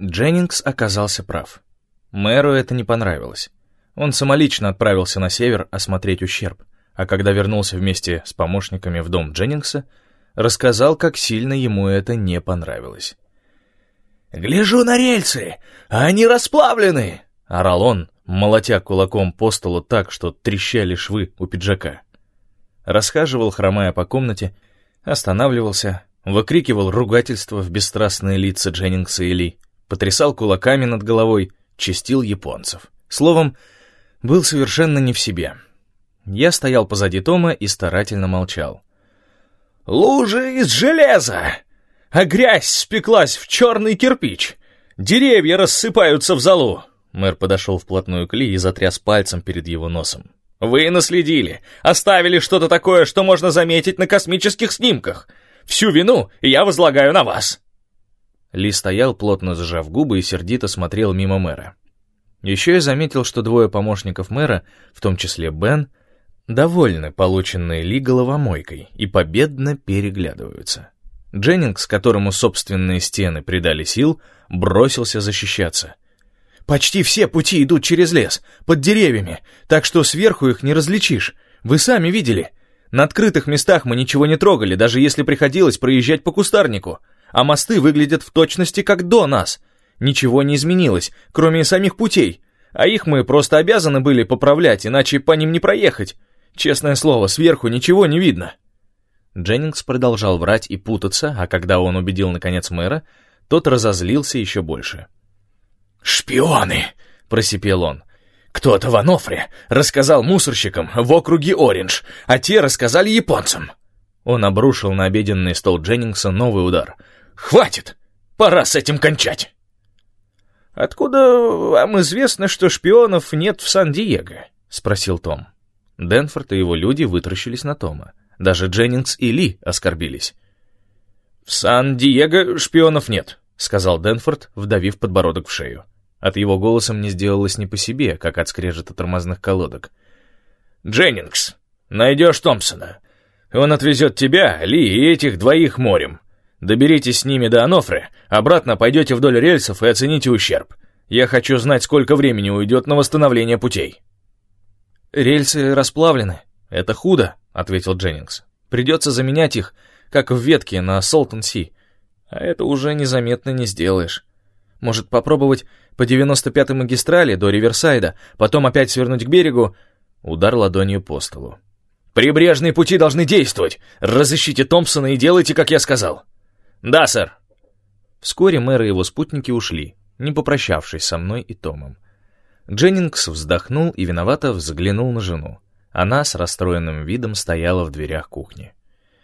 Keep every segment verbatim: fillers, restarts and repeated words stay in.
Дженнингс оказался прав. Мэру это не понравилось. Он самолично отправился на север осмотреть ущерб, а когда вернулся вместе с помощниками в дом Дженнингса, рассказал, как сильно ему это не понравилось. «Гляжу на рельсы, а они расплавлены!» — орал он, молотя кулаком по столу так, что трещали швы у пиджака. Расхаживал, хромая по комнате, останавливался, выкрикивал ругательства в бесстрастные лица Дженнингса и Ли, потрясал кулаками над головой, чистил японцев. Словом, был совершенно не в себе. Я стоял позади Тома и старательно молчал. «Лужи из железа! А грязь спеклась в черный кирпич! Деревья рассыпаются в золу!» Мэр подошел вплотную к Ли и затряс пальцем перед его носом. «Вы наследили, оставили что-то такое, что можно заметить на космических снимках. Всю вину я возлагаю на вас!» Ли стоял, плотно сжав губы, и сердито смотрел мимо мэра. Еще я заметил, что двое помощников мэра, в том числе Бен, довольны полученной Ли головомойкой и победно переглядываются. Дженнингс, которому собственные стены придали сил, бросился защищаться. «Почти все пути идут через лес, под деревьями, так что сверху их не различишь. Вы сами видели. На открытых местах мы ничего не трогали, даже если приходилось проезжать по кустарнику, а мосты выглядят в точности как до нас. Ничего не изменилось, кроме самих путей, а их мы просто обязаны были поправлять, иначе по ним не проехать. Честное слово, сверху ничего не видно». Дженнингс продолжал врать и путаться, а когда он убедил наконец мэра, тот разозлился еще больше. «Шпионы!» — просипел он. «Кто-то в Анофре рассказал мусорщикам в округе Ориндж, а те рассказали японцам». Он обрушил на обеденный стол Дженнингса новый удар. «Хватит! Пора с этим кончать!» «Откуда вам известно, что шпионов нет в Сан-Диего?» — спросил Том. Денфорд и его люди вытаращились на Тома. Даже Дженнингс и Ли оскорбились. «В Сан-Диего шпионов нет», — сказал Денфорд, вдавив подбородок в шею. От его голоса мне сделалось не по себе, как от скрежета тормозных колодок. «Дженнингс, найдешь Томпсона. Он отвезет тебя, Ли и этих двоих морем. Доберитесь с ними до Анофры, обратно пойдете вдоль рельсов и оцените ущерб. Я хочу знать, сколько времени уйдет на восстановление путей». «Рельсы расплавлены. Это худо», — ответил Дженнингс. «Придется заменять их, как в ветке на Солтон-Си. А это уже незаметно не сделаешь. Может, попробовать по девяносто пятой магистрали до Риверсайда, потом опять свернуть к берегу?» Удар ладонью по столу. «Прибрежные пути должны действовать! Разыщите Томпсона и делайте, как я сказал!» «Да, сэр!» Вскоре мэр и его спутники ушли, не попрощавшись со мной и Томом. Дженнингс вздохнул и виновато взглянул на жену. Она с расстроенным видом стояла в дверях кухни.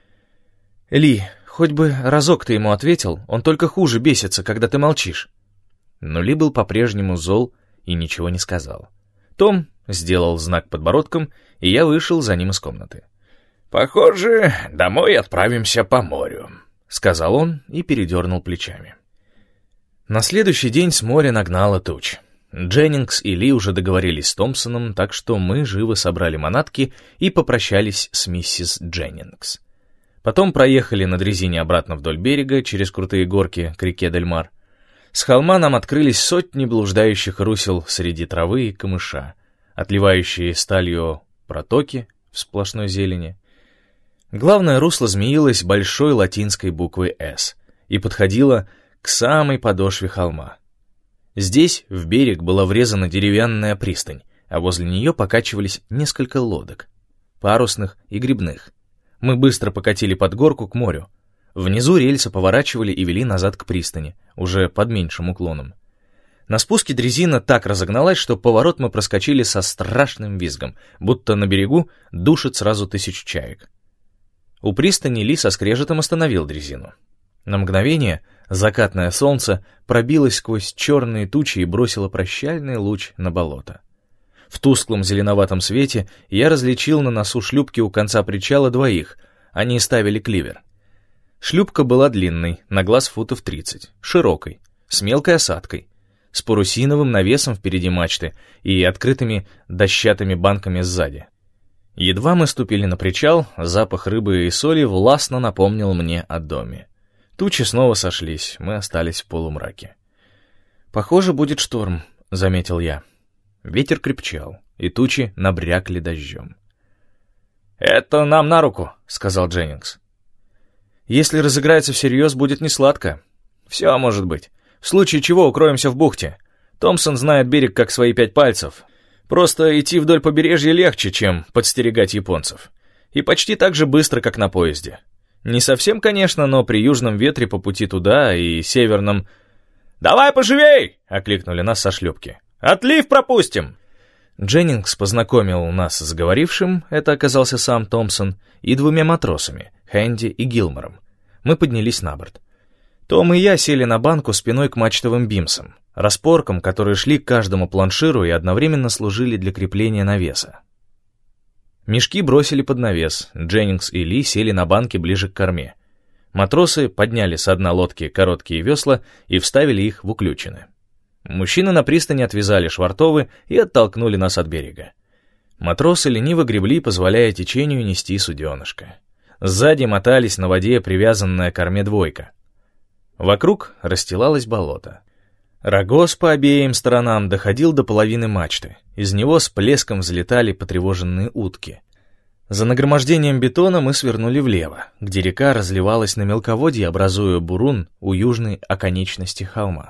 «Ли, хоть бы разок ты ему ответил, он только хуже бесится, когда ты молчишь». Но Ли был по-прежнему зол и ничего не сказал. Том сделал знак подбородком, и я вышел за ним из комнаты. «Похоже, домой отправимся по морю», — сказал он и передернул плечами. На следующий день с моря нагнало туч. Дженнингс и Ли уже договорились с Томпсоном, так что мы живо собрали манатки и попрощались с миссис Дженнингс. Потом проехали на дрезине обратно вдоль берега, через крутые горки к реке Дель-Мар. С холма нам открылись сотни блуждающих русел среди травы и камыша, отливающие сталью протоки в сплошной зелени. Главное русло змеилось большой латинской буквой «С» и подходило к самой подошве холма. Здесь в берег была врезана деревянная пристань, а возле нее покачивались несколько лодок, парусных и гребных. Мы быстро покатили под горку к морю. Внизу рельсы поворачивали и вели назад к пристани, уже под меньшим уклоном. На спуске дрезина так разогналась, что поворот мы проскочили со страшным визгом, будто на берегу душит сразу тысячу чаек. У пристани Ли со скрежетом остановил дрезину. На мгновение закатное солнце пробилось сквозь черные тучи и бросило прощальный луч на болото. В тусклом зеленоватом свете я различил на носу шлюпки у конца причала двоих, они ставили кливер. Шлюпка была длинной, на глаз футов тридцать, широкой, с мелкой осадкой, с парусиновым навесом впереди мачты и открытыми дощатыми банками сзади. Едва мы ступили на причал, запах рыбы и соли властно напомнил мне о доме. Тучи снова сошлись, мы остались в полумраке. «Похоже, будет шторм», — заметил я. Ветер крепчал, и тучи набрякли дождем. «Это нам на руку», — сказал Дженнингс. «Если разыграется всерьез, будет несладко. Все может быть. В случае чего укроемся в бухте. Томпсон знает берег как свои пять пальцев. Просто идти вдоль побережья легче, чем подстерегать японцев. И почти так же быстро, как на поезде. Не совсем, конечно, но при южном ветре по пути туда и северном...» «Давай поживей!» — окликнули нас со шлюпки. «Отлив пропустим!» Дженнингс познакомил нас с говорившим, это оказался сам Томпсон, и двумя матросами, Хэнди и Гилмором. Мы поднялись на борт. Том и я сели на банку спиной к мачтовым бимсам, распоркам, которые шли к каждому планширу и одновременно служили для крепления навеса. Мешки бросили под навес, Дженнингс и Ли сели на банке ближе к корме. Матросы подняли с дна лодки короткие весла и вставили их в уключины. Мужчины на пристани отвязали швартовы и оттолкнули нас от берега. Матросы лениво гребли, позволяя течению нести суденышко. Сзади мотались на воде привязанная к корме двойка. Вокруг расстилалось болото. Рогоз по обеим сторонам доходил до половины мачты. Из него с плеском взлетали потревоженные утки. За нагромождением бетона мы свернули влево, где река разливалась на мелководье, образуя бурун у южной оконечности холма.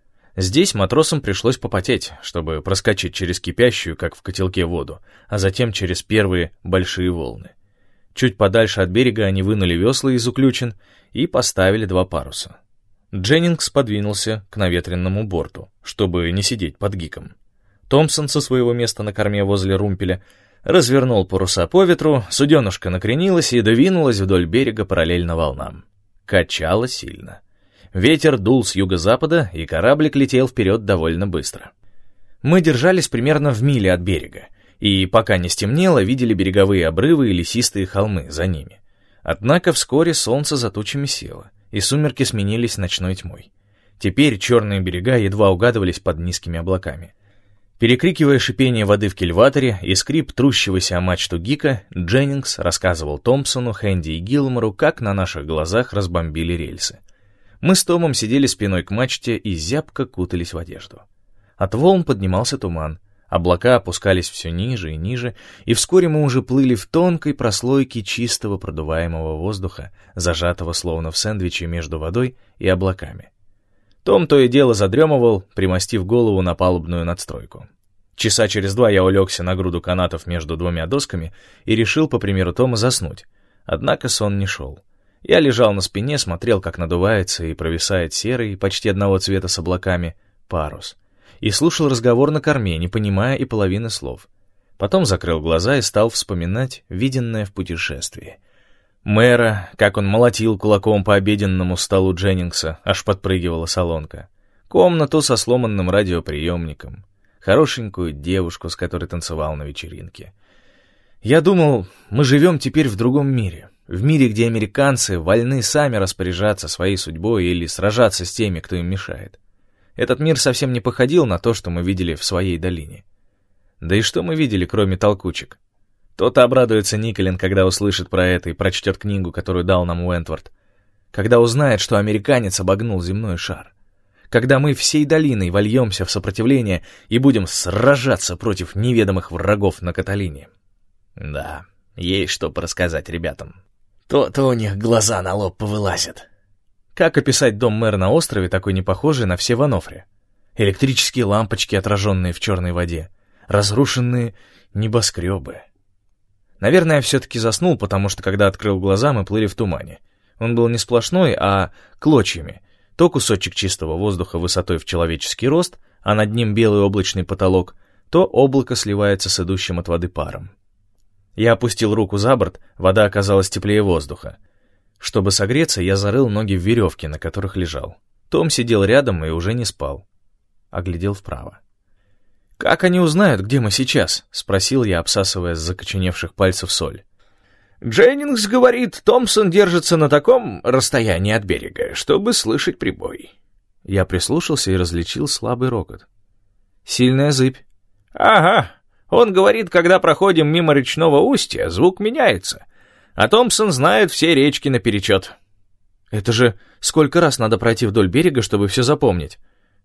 Здесь матросам пришлось попотеть, чтобы проскочить через кипящую, как в котелке, воду, а затем через первые большие волны. Чуть подальше от берега они вынули весла из уключин и поставили два паруса. Дженнингс подвинулся к наветренному борту, чтобы не сидеть под гиком. Томпсон со своего места на корме возле румпеля развернул паруса по ветру, суденышко накренилось и двинулось вдоль берега параллельно волнам. Качало сильно. Ветер дул с юго-запада, и кораблик летел вперед довольно быстро. Мы держались примерно в миле от берега, и пока не стемнело, видели береговые обрывы и лесистые холмы за ними. Однако вскоре солнце за тучами село, и сумерки сменились ночной тьмой. Теперь черные берега едва угадывались под низкими облаками. Перекрикивая шипение воды в кильваторе и скрип трущегося о мачту гика, Дженнингс рассказывал Томпсону, Хэнди и Гилмору, как на наших глазах разбомбили рельсы. Мы с Томом сидели спиной к мачте и зябко кутались в одежду. От волн поднимался туман, облака опускались все ниже и ниже, и вскоре мы уже плыли в тонкой прослойке чистого продуваемого воздуха, зажатого словно в сэндвиче между водой и облаками. Том то и дело задремывал, примостив голову на палубную надстройку. Часа через два я улегся на груду канатов между двумя досками и решил, по примеру Тома, заснуть. Однако сон не шел. Я лежал на спине, смотрел, как надувается и провисает серый, почти одного цвета с облаками, парус, и слушал разговор на корме, не понимая и половины слов. Потом закрыл глаза и стал вспоминать виденное в путешествии. Мэра, как он молотил кулаком по обеденному столу Дженнингса, аж подпрыгивала солонка. Комнату со сломанным радиоприемником. Хорошенькую девушку, с которой танцевал на вечеринке. Я думал, мы живем теперь в другом мире. В мире, где американцы вольны сами распоряжаться своей судьбой или сражаться с теми, кто им мешает. Этот мир совсем не походил на то, что мы видели в своей долине. Да и что мы видели, кроме толкучек? То-то обрадуется Николин, когда услышит про это и прочтет книгу, которую дал нам Уэнтворд. Когда узнает, что американец обогнул земной шар. Когда мы всей долиной вольемся в сопротивление и будем сражаться против неведомых врагов на Каталине. Да, есть что порассказать ребятам. То-то у них глаза на лоб повылазят. Как описать дом мэра на острове, такой не похожий на все в Анофре? Электрические лампочки, отраженные в черной воде. Разрушенные небоскребы. Наверное, я все-таки заснул, потому что, когда открыл глаза, мы плыли в тумане. Он был не сплошной, а клочьями. То кусочек чистого воздуха высотой в человеческий рост, а над ним белый облачный потолок, то облако сливается с идущим от воды паром. Я опустил руку за борт, вода оказалась теплее воздуха. Чтобы согреться, я зарыл ноги в веревки, на которых лежал. Том сидел рядом и уже не спал. Оглядел вправо. «Как они узнают, где мы сейчас?» — спросил я, обсасывая с закоченевших пальцев соль. «Дженнингс говорит, Томпсон держится на таком расстоянии от берега, чтобы слышать прибой». Я прислушался и различил слабый рокот. «Сильная зыбь». «Ага. Он говорит, когда проходим мимо речного устья, звук меняется, а Томпсон знает все речки наперечет». «Это же сколько раз надо пройти вдоль берега, чтобы все запомнить?»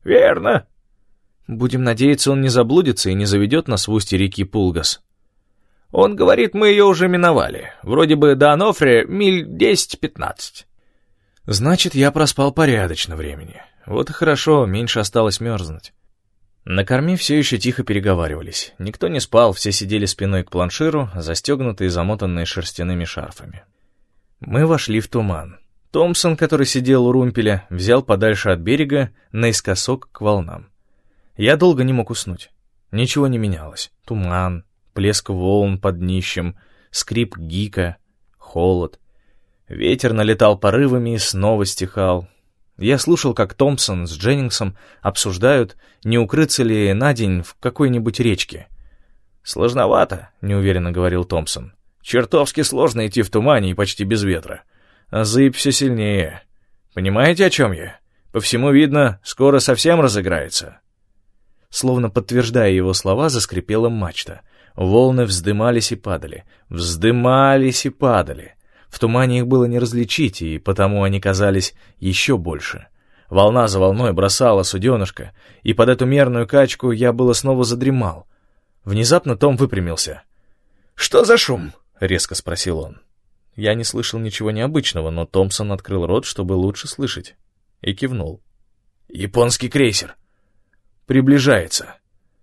«Верно». «Будем надеяться, он не заблудится и не заведет нас в устье реки Пулгас». «Он говорит, мы ее уже миновали. Вроде бы до Анофре миль десять-пятнадцать». «Значит, я проспал порядочно времени. Вот и хорошо, меньше осталось мерзнуть». На корме все еще тихо переговаривались. Никто не спал, все сидели спиной к планширу, застегнутые и замотанные шерстяными шарфами. Мы вошли в туман. Томпсон, который сидел у румпеля, взял подальше от берега, наискосок к волнам. Я долго не мог уснуть. Ничего не менялось. Туман, плеск волн под днищем, скрип гика, холод. Ветер налетал порывами и снова стихал. Я слушал, как Томпсон с Дженнингсом обсуждают, не укрыться ли на день в какой-нибудь речке. «Сложновато», — неуверенно говорил Томпсон. «Чертовски сложно идти в тумане и почти без ветра. А зыбь все сильнее. Понимаете, о чем я? По всему видно, скоро совсем разыграется». Словно подтверждая его слова, заскрипела мачта. Волны вздымались и падали, вздымались и падали. В тумане их было не различить, и потому они казались еще больше. Волна за волной бросала суденышко, и под эту мерную качку я было снова задремал. Внезапно Том выпрямился. «Что за шум?» — резко спросил он. Я не слышал ничего необычного, но Томпсон открыл рот, чтобы лучше слышать, и кивнул. «Японский крейсер. Приближается».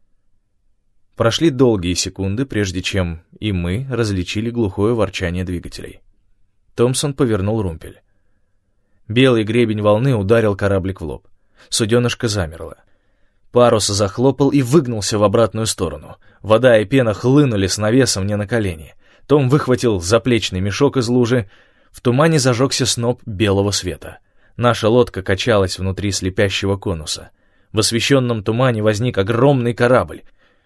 Прошли долгие секунды, прежде чем и мы различили глухое ворчание двигателей. Томпсон повернул румпель. Белый гребень волны ударил кораблик в лоб. Суденышко замерло. Парус захлопал и выгнулся в обратную сторону. Вода и пена хлынули с навесом мне на колени. Том выхватил заплечный мешок из лужи. В тумане зажегся сноп белого света. Наша лодка качалась внутри слепящего конуса. В освещенном тумане возник огромный корабль.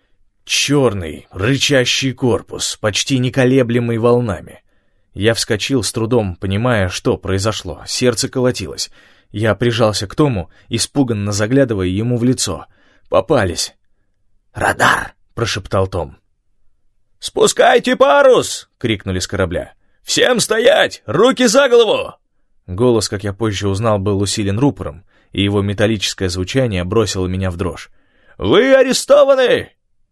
Черный, рычащий корпус, почти не колеблемый волнами. Я вскочил с трудом, понимая, что произошло. Сердце колотилось. Я прижался к Тому, испуганно заглядывая ему в лицо. Попались. «Радар!» — прошептал Том. «Спускайте парус!» — крикнули с корабля. «Всем стоять! Руки за голову!» Голос, как я позже узнал, был усилен рупором, и его металлическое звучание бросило меня в дрожь. «Вы арестованы!»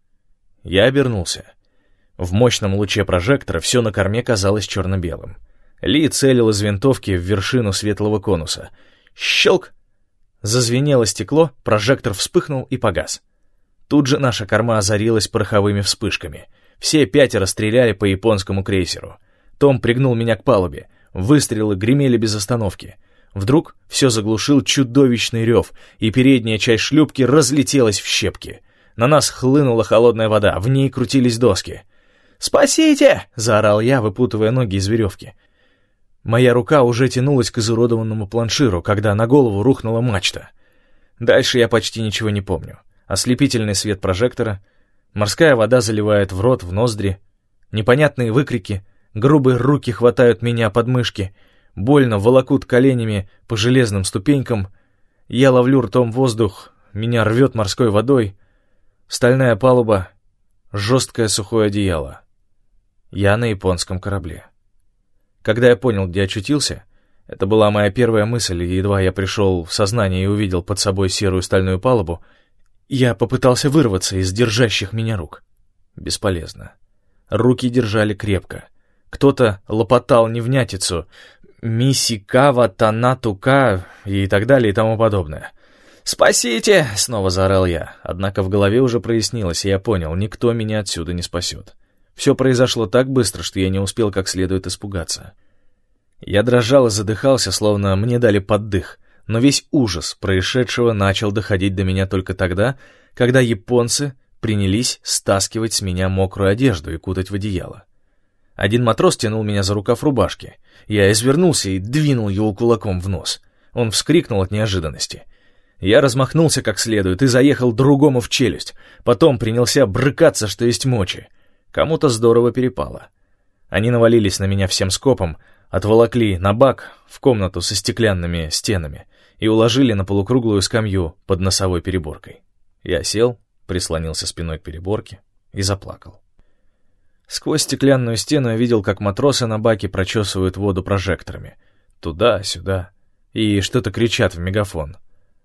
Я обернулся. В мощном луче прожектора все на корме казалось черно-белым. Ли целил из винтовки в вершину светлого конуса. Щелк! Зазвенело стекло, прожектор вспыхнул и погас. Тут же наша корма озарилась пороховыми вспышками. Все пятеро стреляли по японскому крейсеру. Том пригнул меня к палубе. Выстрелы гремели без остановки. Вдруг все заглушил чудовищный рев, и передняя часть шлюпки разлетелась в щепки. На нас хлынула холодная вода, в ней крутились доски. «Спасите!» — заорал я, выпутывая ноги из веревки. Моя рука уже тянулась к изуродованному планширу, когда на голову рухнула мачта. Дальше я почти ничего не помню. Ослепительный свет прожектора, морская вода заливает в рот, в ноздри, непонятные выкрики, грубые руки хватают меня под мышки, больно волокут коленями по железным ступенькам. Я ловлю ртом воздух, меня рвет морской водой. Стальная палуба, жесткое сухое одеяло. Я на японском корабле. Когда я понял, где очутился, это была моя первая мысль, и едва я пришел в сознание и увидел под собой серую стальную палубу, я попытался вырваться из держащих меня рук. Бесполезно. Руки держали крепко. Кто-то лопотал невнятицу «Мисикава Танатука» и так далее и тому подобное. «Спасите!» — снова заорал я. Однако в голове уже прояснилось, и я понял, никто меня отсюда не спасет. Все произошло так быстро, что я не успел как следует испугаться. Я дрожал и задыхался, словно мне дали поддых, но весь ужас происшедшего начал доходить до меня только тогда, когда японцы принялись стаскивать с меня мокрую одежду и кутать в одеяло. Один матрос тянул меня за рукав рубашки. Я извернулся и двинул его кулаком в нос. Он вскрикнул от неожиданности. Я размахнулся как следует и заехал другому в челюсть. Потом принялся брыкаться, что есть мочи. Кому-то здорово перепало. Они навалились на меня всем скопом, отволокли на бак в комнату со стеклянными стенами и уложили на полукруглую скамью под носовой переборкой. Я сел, прислонился спиной к переборке и заплакал. Сквозь стеклянную стену я видел, как матросы на баке прочесывают воду прожекторами. Туда-сюда. И что-то кричат в мегафон.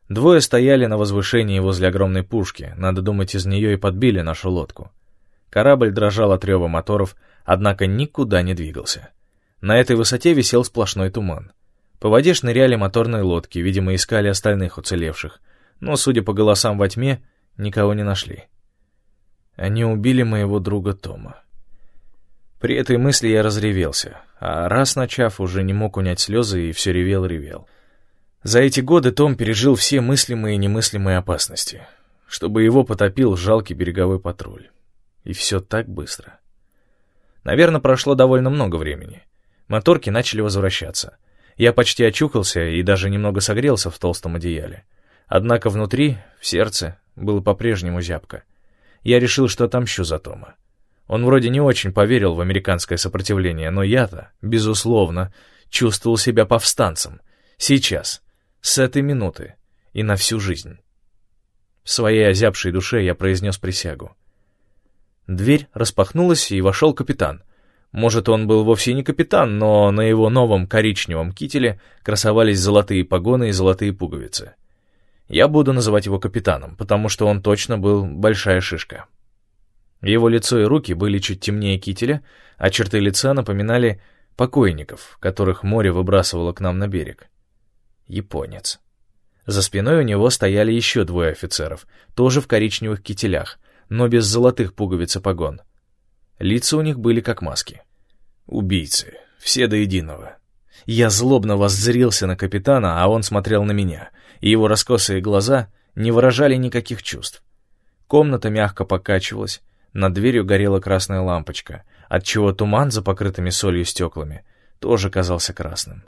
Двое стояли на возвышении возле огромной пушки, надо думать, из нее и подбили нашу лодку. Корабль дрожал от рева моторов, однако никуда не двигался. На этой высоте висел сплошной туман. По воде шныряли моторные лодки, видимо, искали остальных уцелевших, но, судя по голосам во тьме, никого не нашли. Они убили моего друга Тома. При этой мысли я разревелся, а раз начав, уже не мог унять слезы и все ревел-ревел. За эти годы Том пережил все мыслимые и немыслимые опасности, чтобы его потопил жалкий береговой патруль. И все так быстро. Наверное, прошло довольно много времени. Моторки начали возвращаться. Я почти очухался и даже немного согрелся в толстом одеяле. Однако внутри, в сердце, было по-прежнему зябко. Я решил, что отомщу за Тома. Он вроде не очень поверил в американское сопротивление, но я-то, безусловно, чувствовал себя повстанцем. Сейчас, с этой минуты и на всю жизнь. В своей озябшей душе я произнес присягу. Дверь распахнулась, и вошел капитан. Может, он был вовсе не капитан, но на его новом коричневом кителе красовались золотые погоны и золотые пуговицы. Я буду называть его капитаном, потому что он точно был большая шишка. Его лицо и руки были чуть темнее кителя, а черты лица напоминали покойников, которых море выбрасывало к нам на берег. Японец. За спиной у него стояли еще двое офицеров, тоже в коричневых кителях, но без золотых пуговиц и погон. Лица у них были как маски. Убийцы, все до единого. Я злобно воззрился на капитана, а он смотрел на меня, и его раскосые глаза не выражали никаких чувств. Комната мягко покачивалась, над дверью горела красная лампочка, отчего туман за покрытыми солью стеклами тоже казался красным.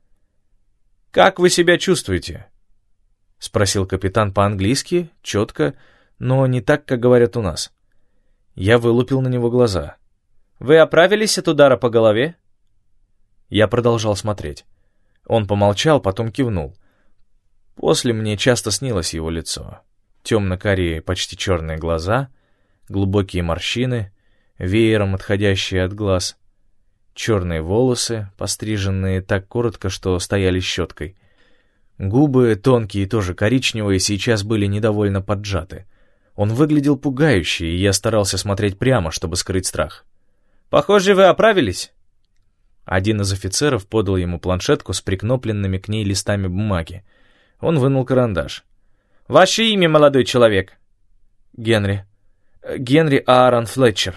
«Как вы себя чувствуете?» — спросил капитан по-английски, четко, но не так, как говорят у нас. Я вылупил на него глаза. «Вы оправились от удара по голове?» Я продолжал смотреть. Он помолчал, потом кивнул. После мне часто снилось его лицо. Темно-карие, почти черные глаза, глубокие морщины, веером отходящие от глаз, черные волосы, постриженные так коротко, что стояли щеткой. Губы, тонкие, тоже коричневые, сейчас были недовольно поджаты. Он выглядел пугающе, и я старался смотреть прямо, чтобы скрыть страх. «Похоже, вы оправились?» Один из офицеров подал ему планшетку с прикнопленными к ней листами бумаги. Он вынул карандаш. «Ваше имя, молодой человек?» «Генри. Генри Аарон Флетчер».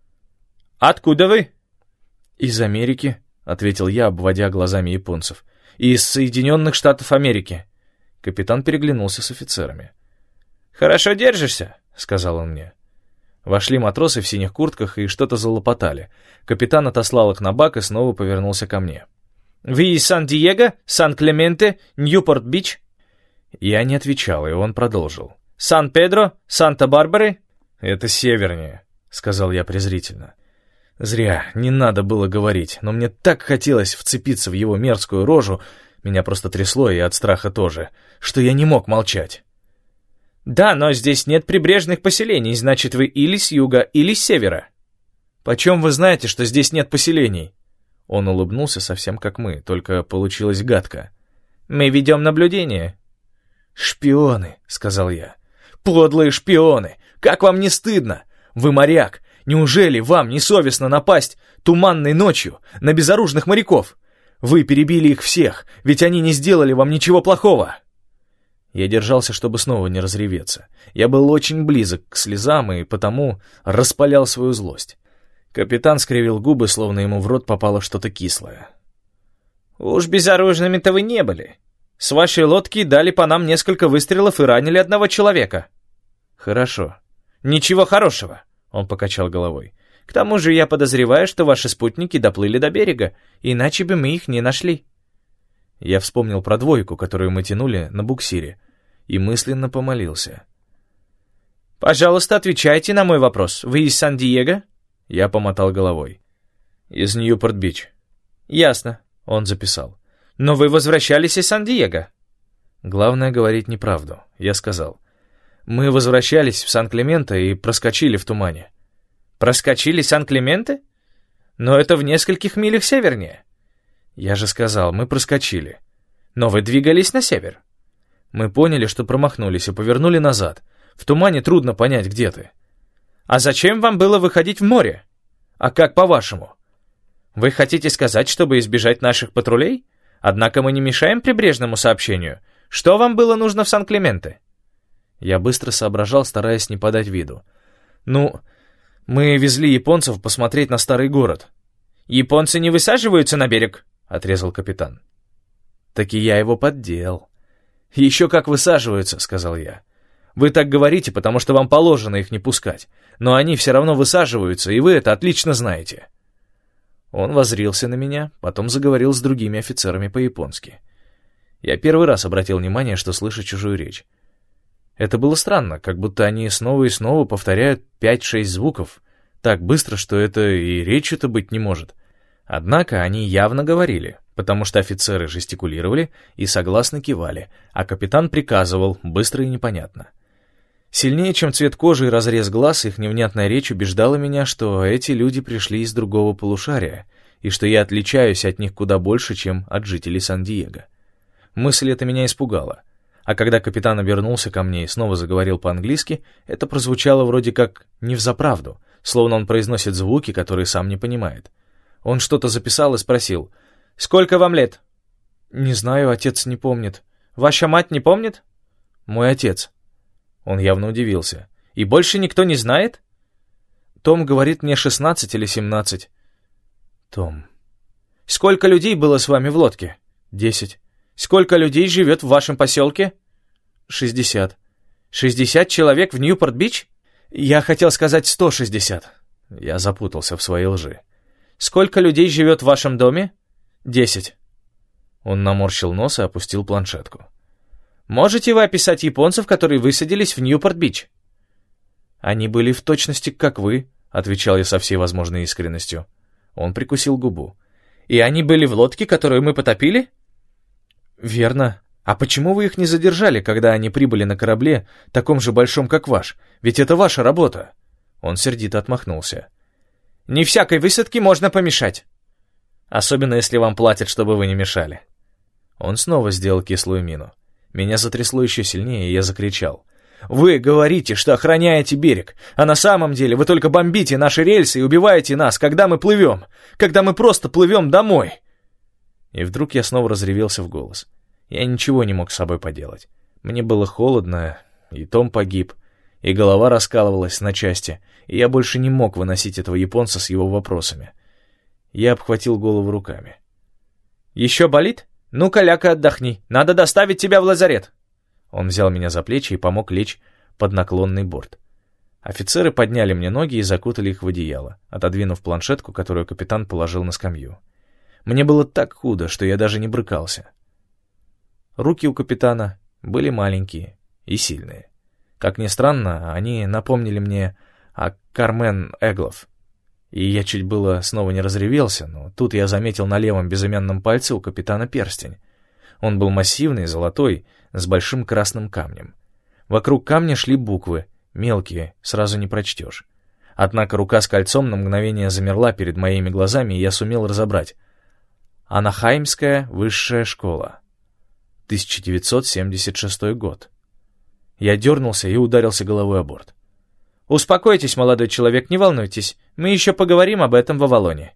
«Откуда вы?» «Из Америки», — ответил я, обводя глазами японцев. «Из Соединенных Штатов Америки». Капитан переглянулся с офицерами. «Хорошо держишься», — сказал он мне. Вошли матросы в синих куртках и что-то залопотали. Капитан отослал их на бак и снова повернулся ко мне. «Вы из Сан-Диего, Сан-Клементе, Ньюпорт-Бич?» Я не отвечал, и он продолжил. «Сан-Педро, Санта-Барбары?» «Это севернее», — сказал я презрительно. Зря, не надо было говорить, но мне так хотелось вцепиться в его мерзкую рожу, меня просто трясло и от страха тоже, что я не мог молчать. «Да, но здесь нет прибрежных поселений, значит, вы или с юга, или с севера». «Почем вы знаете, что здесь нет поселений?» Он улыбнулся совсем как мы, только получилось гадко. «Мы ведем наблюдение». «Шпионы», — сказал я. «Подлые шпионы! Как вам не стыдно? Вы моряк. Неужели вам не совестно напасть туманной ночью на безоружных моряков? Вы перебили их всех, ведь они не сделали вам ничего плохого». Я держался, чтобы снова не разреветься. Я был очень близок к слезам и потому распалял свою злость. Капитан скривил губы, словно ему в рот попало что-то кислое. «Уж безоружными-то вы не были. С вашей лодки дали по нам несколько выстрелов и ранили одного человека». «Хорошо». «Ничего хорошего», — он покачал головой. «К тому же я подозреваю, что ваши спутники доплыли до берега, иначе бы мы их не нашли». Я вспомнил про двойку, которую мы тянули на буксире, и мысленно помолился. «Пожалуйста, отвечайте на мой вопрос. Вы из Сан-Диего?» Я помотал головой. «Из Ньюпорт-Бич». «Ясно», — он записал. «Но вы возвращались из Сан-Диего». Главное говорить неправду. Я сказал. «Мы возвращались в Сан-Клементе и проскочили в тумане». «Проскочили Сан-Клементе? Но это в нескольких милях севернее». «Я же сказал, мы проскочили». «Но вы двигались на север». Мы поняли, что промахнулись, и повернули назад. В тумане трудно понять, где ты. А зачем вам было выходить в море? А как по-вашему? Вы хотите сказать, чтобы избежать наших патрулей? Однако мы не мешаем прибрежному сообщению. Что вам было нужно в Сан-Клементе? Я быстро соображал, стараясь не подать виду. Ну, мы везли японцев посмотреть на старый город. Японцы не высаживаются на берег, отрезал капитан. Так и я его поддел. «Еще как высаживаются», — сказал я. «Вы так говорите, потому что вам положено их не пускать, но они все равно высаживаются, и вы это отлично знаете». Он воззрился на меня, потом заговорил с другими офицерами по-японски. Я первый раз обратил внимание, что слышу чужую речь. Это было странно, как будто они снова и снова повторяют пять-шесть звуков, так быстро, что это и речью-то быть не может. Однако они явно говорили, потому что офицеры жестикулировали и согласно кивали, а капитан приказывал быстро и непонятно. Сильнее, чем цвет кожи и разрез глаз, их невнятная речь убеждала меня, что эти люди пришли из другого полушария, и что я отличаюсь от них куда больше, чем от жителей Сан-Диего. Мысль эта меня испугала. А когда капитан обернулся ко мне и снова заговорил по-английски, это прозвучало вроде как невзаправду, словно он произносит звуки, которые сам не понимает. Он что-то записал и спросил: «Сколько вам лет?» «Не знаю, отец не помнит». «Ваша мать не помнит?» «Мой отец». Он явно удивился. «И больше никто не знает?» «Том говорит мне шестнадцать или семнадцать». «Том». «Сколько людей было с вами в лодке?» «Десять». «Сколько людей живет в вашем поселке?» «Шестьдесят». «Шестьдесят человек в Ньюпорт-Бич?» «Я хотел сказать сто шестьдесят». Я запутался в своей лжи. «Сколько людей живет в вашем доме?» «Десять». Он наморщил нос и опустил планшетку. «Можете вы описать японцев, которые высадились в Ньюпорт-Бич?» «Они были в точности, как вы», — отвечал я со всей возможной искренностью. Он прикусил губу. «И они были в лодке, которую мы потопили?» «Верно. А почему вы их не задержали, когда они прибыли на корабле, таком же большом, как ваш? Ведь это ваша работа». Он сердито отмахнулся. «Не всякой высадке можно помешать. Особенно, если вам платят, чтобы вы не мешали». Он снова сделал кислую мину. Меня затрясло еще сильнее, и я закричал. «Вы говорите, что охраняете берег, а на самом деле вы только бомбите наши рельсы и убиваете нас, когда мы плывем, когда мы просто плывем домой!» И вдруг я снова разревелся в голос. Я ничего не мог с собой поделать. Мне было холодно, и Том погиб, и голова раскалывалась на части, и я больше не мог выносить этого японца с его вопросами. Я обхватил голову руками. «Еще болит? Ну-ка, ляка, отдохни. Надо доставить тебя в лазарет». Он взял меня за плечи и помог лечь под наклонный борт. Офицеры подняли мне ноги и закутали их в одеяло, отодвинув планшетку, которую капитан положил на скамью. Мне было так худо, что я даже не брыкался. Руки у капитана были маленькие и сильные. Как ни странно, они напомнили мне о Кармен Эглов. И я чуть было снова не разревелся, но тут я заметил на левом безымянном пальце у капитана перстень. Он был массивный, золотой, с большим красным камнем. Вокруг камня шли буквы, мелкие, сразу не прочтешь. Однако рука с кольцом на мгновение замерла перед моими глазами, и я сумел разобрать. Анахаймская высшая школа. тысяча девятьсот семьдесят шестой год. Я дернулся и ударился головой о борт. «Успокойтесь, молодой человек, не волнуйтесь. Мы еще поговорим об этом в Авалоне».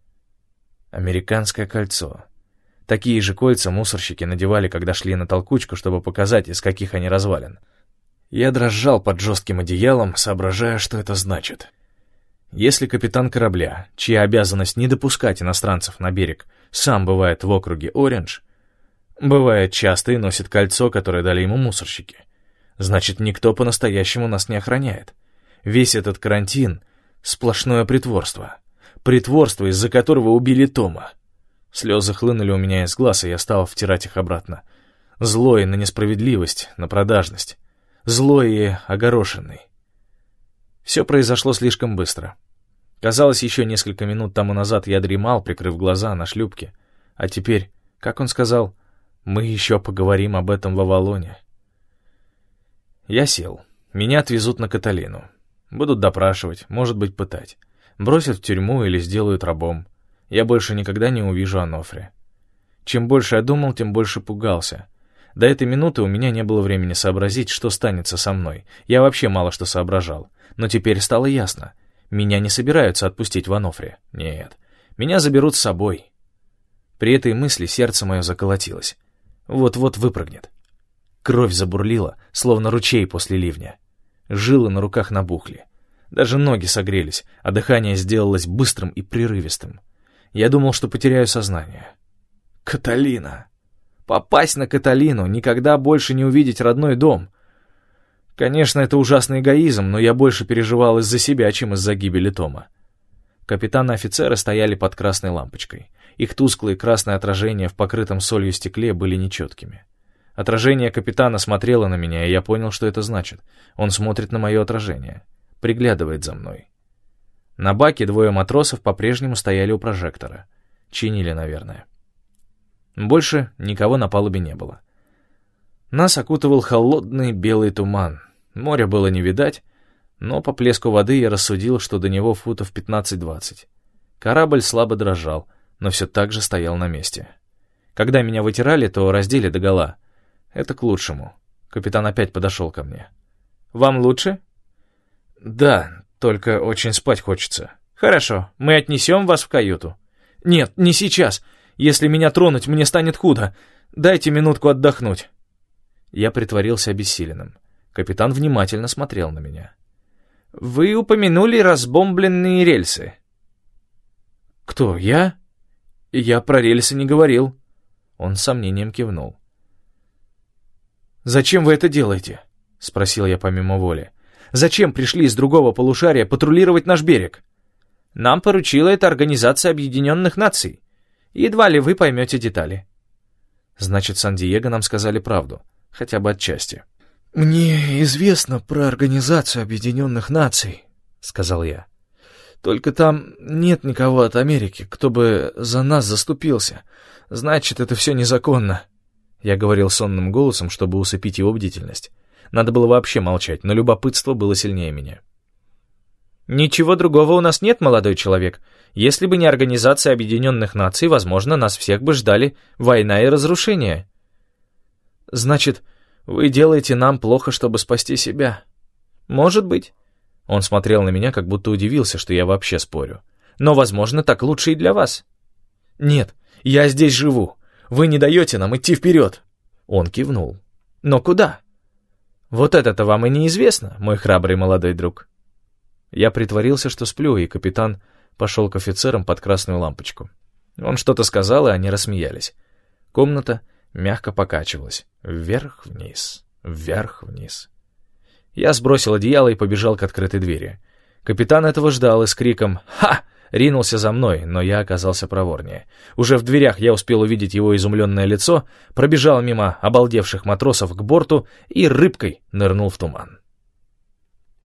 Американское кольцо. Такие же кольца мусорщики надевали, когда шли на толкучку, чтобы показать, из каких они развалин. Я дрожал под жестким одеялом, соображая, что это значит. Если капитан корабля, чья обязанность не допускать иностранцев на берег, сам бывает в округе Ориндж, бывает часто и носит кольцо, которое дали ему мусорщики, значит, никто по-настоящему нас не охраняет. Весь этот карантин — сплошное притворство. Притворство, из-за которого убили Тома. Слезы хлынули у меня из глаз, и я стал втирать их обратно. Злой на несправедливость, на продажность. Злой и огорошенный. Все произошло слишком быстро. Казалось, еще несколько минут тому назад я дремал, прикрыв глаза на шлюпке. А теперь, как он сказал, мы еще поговорим об этом в Авалоне. Я сел. Меня отвезут на Каталину. Будут допрашивать, может быть, пытать. Бросят в тюрьму или сделают рабом. Я больше никогда не увижу Анофре. Чем больше я думал, тем больше пугался. До этой минуты у меня не было времени сообразить, что станется со мной. Я вообще мало что соображал. Но теперь стало ясно. Меня не собираются отпустить в Анофре. Нет, меня заберут с собой. При этой мысли сердце мое заколотилось. Вот-вот выпрыгнет. Кровь забурлила, словно ручей после ливня. Жилы на руках набухли. Даже ноги согрелись, а дыхание сделалось быстрым и прерывистым. Я думал, что потеряю сознание. Каталина! Попасть на Каталину, никогда больше не увидеть родной дом. Конечно, это ужасный эгоизм, но я больше переживал из-за себя, чем из-за гибели Тома. Капитан и офицеры стояли под красной лампочкой. Их тусклые красные отражения в покрытом солью стекле были нечеткими. Отражение капитана смотрело на меня, и я понял, что это значит. Он смотрит на мое отражение, приглядывает за мной. На баке двое матросов по-прежнему стояли у прожектора. Чинили, наверное. Больше никого на палубе не было. Нас окутывал холодный белый туман. Моря было не видать, но по плеску воды я рассудил, что до него футов пятнадцать-двадцать. Корабль слабо дрожал, но все так же стоял на месте. Когда меня вытирали, то раздели догола. Это к лучшему. Капитан опять подошел ко мне. «Вам лучше?» «Да, только очень спать хочется». «Хорошо, мы отнесем вас в каюту». «Нет, не сейчас. Если меня тронуть, мне станет худо. Дайте минутку отдохнуть». Я притворился обессиленным. Капитан внимательно смотрел на меня. «Вы упомянули разбомбленные рельсы». «Кто, я?» «Я про рельсы не говорил». Он с сомнением кивнул. «Зачем вы это делаете?» — спросил я помимо воли. «Зачем пришли из другого полушария патрулировать наш берег?» «Нам поручила это Организация Объединенных Наций. Едва ли вы поймете детали». Значит, Сан-Диего нам сказали правду, хотя бы отчасти. «Мне известно про Организацию Объединенных Наций», — сказал я. «Только там нет никого от Америки, кто бы за нас заступился. Значит, это все незаконно». Я говорил сонным голосом, чтобы усыпить его бдительность. Надо было вообще молчать, но любопытство было сильнее меня. «Ничего другого у нас нет, молодой человек. Если бы не Организация Объединенных Наций, возможно, нас всех бы ждали война и разрушение». «Значит, вы делаете нам плохо, чтобы спасти себя?» «Может быть». Он смотрел на меня, как будто удивился, что я вообще спорю. «Но, возможно, так лучше и для вас». «Нет, я здесь живу. Вы не даете нам идти вперед». Он кивнул. «Но куда?» «Вот это-то вам и неизвестно, мой храбрый молодой друг». Я притворился, что сплю, и капитан пошел к офицерам под красную лампочку. Он что-то сказал, и они рассмеялись. Комната мягко покачивалась. Вверх-вниз, вверх-вниз. Я сбросил одеяло и побежал к открытой двери. Капитан этого ждал и с криком «Ха!» ринулся за мной, но я оказался проворнее. Уже в дверях я успел увидеть его изумленное лицо, пробежал мимо обалдевших матросов к борту и рыбкой нырнул в туман.